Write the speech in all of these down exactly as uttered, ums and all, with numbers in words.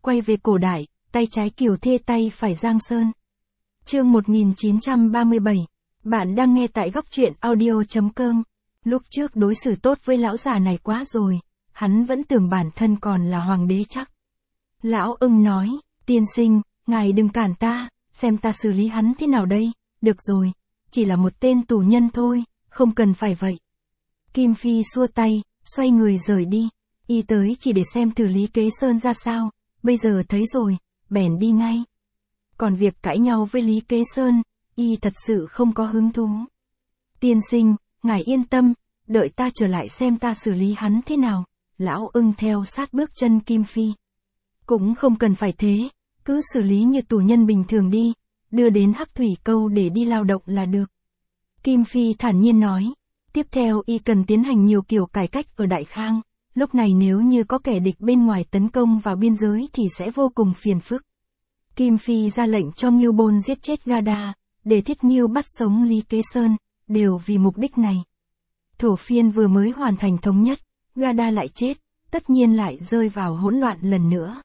quay về cổ đại, tay trái Kiều Thê tay phải Giang Sơn. Chương một nghìn chín trăm ba mươi bảy. Bạn đang nghe tại góc truyện audio chấm com. Lúc trước đối xử tốt với lão già này quá rồi, hắn vẫn tưởng bản thân còn là hoàng đế chắc. Lão ưng nói, tiên sinh, ngài đừng cản ta, xem ta xử lý hắn thế nào đây, được rồi, chỉ là một tên tù nhân thôi, không cần phải vậy. Kim Phi xua tay, xoay người rời đi, y tới chỉ để xem thử Lý Kế Sơn ra sao, bây giờ thấy rồi, bèn đi ngay. Còn việc cãi nhau với Lý Kế Sơn, y thật sự không có hứng thú. Tiên sinh, ngài yên tâm, đợi ta trở lại xem ta xử lý hắn thế nào. Lão ưng theo sát bước chân Kim Phi. Cũng không cần phải thế, cứ xử lý như tù nhân bình thường đi, đưa đến Hắc Thủy Câu để đi lao động là được. Kim Phi thản nhiên nói, tiếp theo y cần tiến hành nhiều kiểu cải cách ở Đại Khang, lúc này nếu như có kẻ địch bên ngoài tấn công vào biên giới thì sẽ vô cùng phiền phức. Kim Phi ra lệnh cho Ngưu Bôn giết chết Gada, để Thiết Ngưu bắt sống Lý Kế Sơn, đều vì mục đích này. Thổ Phiên vừa mới hoàn thành thống nhất, Gada lại chết, tất nhiên lại rơi vào hỗn loạn lần nữa.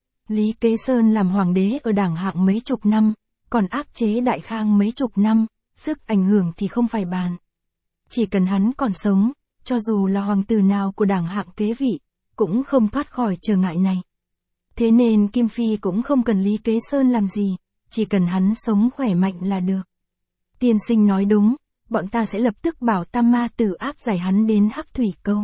Lý Kế Sơn làm hoàng đế ở Đảng Hạng mấy chục năm, còn áp chế Đại Khang mấy chục năm, sức ảnh hưởng thì không phải bàn. Chỉ cần hắn còn sống, cho dù là hoàng tử nào của Đảng Hạng kế vị, cũng không thoát khỏi trở ngại này. Thế nên Kim Phi cũng không cần Lý Kế Sơn làm gì, chỉ cần hắn sống khỏe mạnh là được. Tiên sinh nói đúng, bọn ta sẽ lập tức bảo Tam Ma Tử áp giải hắn đến Hắc Thủy Câu.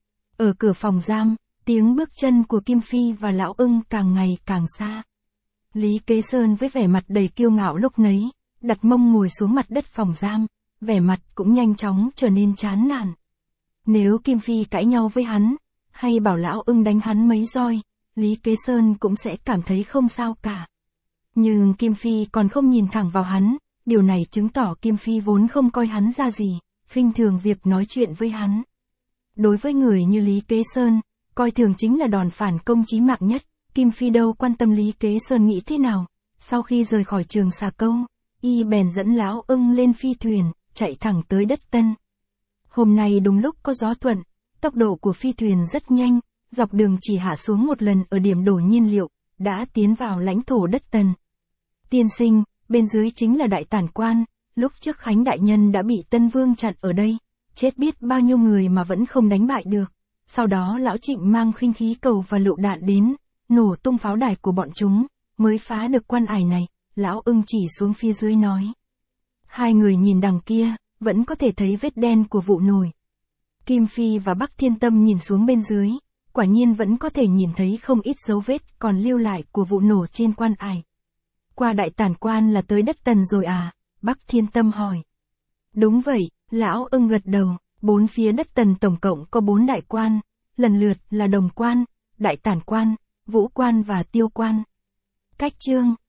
Ở cửa phòng giam, tiếng bước chân của Kim Phi và lão ưng càng ngày càng xa. Lý Kế Sơn với vẻ mặt đầy kiêu ngạo lúc nấy, đặt mông ngồi xuống mặt đất phòng giam, vẻ mặt cũng nhanh chóng trở nên chán nản. Nếu Kim Phi cãi nhau với hắn, hay bảo lão ưng đánh hắn mấy roi, Lý Kế Sơn cũng sẽ cảm thấy không sao cả. Nhưng Kim Phi còn không nhìn thẳng vào hắn, điều này chứng tỏ Kim Phi vốn không coi hắn ra gì, khinh thường việc nói chuyện với hắn. Đối với người như Lý Kế Sơn, coi thường chính là đòn phản công chí mạng nhất, Kim Phi đâu quan tâm Lý Kế Sơn nghĩ thế nào. Sau khi rời khỏi Trường Xà Câu, y bèn dẫn lão ưng lên phi thuyền, chạy thẳng tới đất Tân. Hôm nay đúng lúc có gió thuận, tốc độ của phi thuyền rất nhanh, dọc đường chỉ hạ xuống một lần ở điểm đổ nhiên liệu, đã tiến vào lãnh thổ đất Tần. Tiên sinh, bên dưới chính là Đại Tản Quan, lúc trước Khánh Đại Nhân đã bị Tân Vương chặn ở đây, chết biết bao nhiêu người mà vẫn không đánh bại được. Sau đó lão Trịnh mang khinh khí cầu và lựu đạn đến, nổ tung pháo đài của bọn chúng, mới phá được quan ải này. Lão ưng chỉ xuống phía dưới nói. Hai người nhìn đằng kia, vẫn có thể thấy vết đen của vụ nổ. Kim Phi và Bắc Thiên Tâm nhìn xuống bên dưới, quả nhiên vẫn có thể nhìn thấy không ít dấu vết còn lưu lại của vụ nổ trên quan ải. Qua Đại Tản Quan là tới đất Tần rồi à? Bắc Thiên Tâm hỏi. Đúng vậy, lão ưng gật đầu. Bốn phía đất Tần tổng cộng có bốn đại quan, lần lượt là Đồng Quan, Đại Tản Quan, Vũ Quan và Tiêu Quan. Cách chương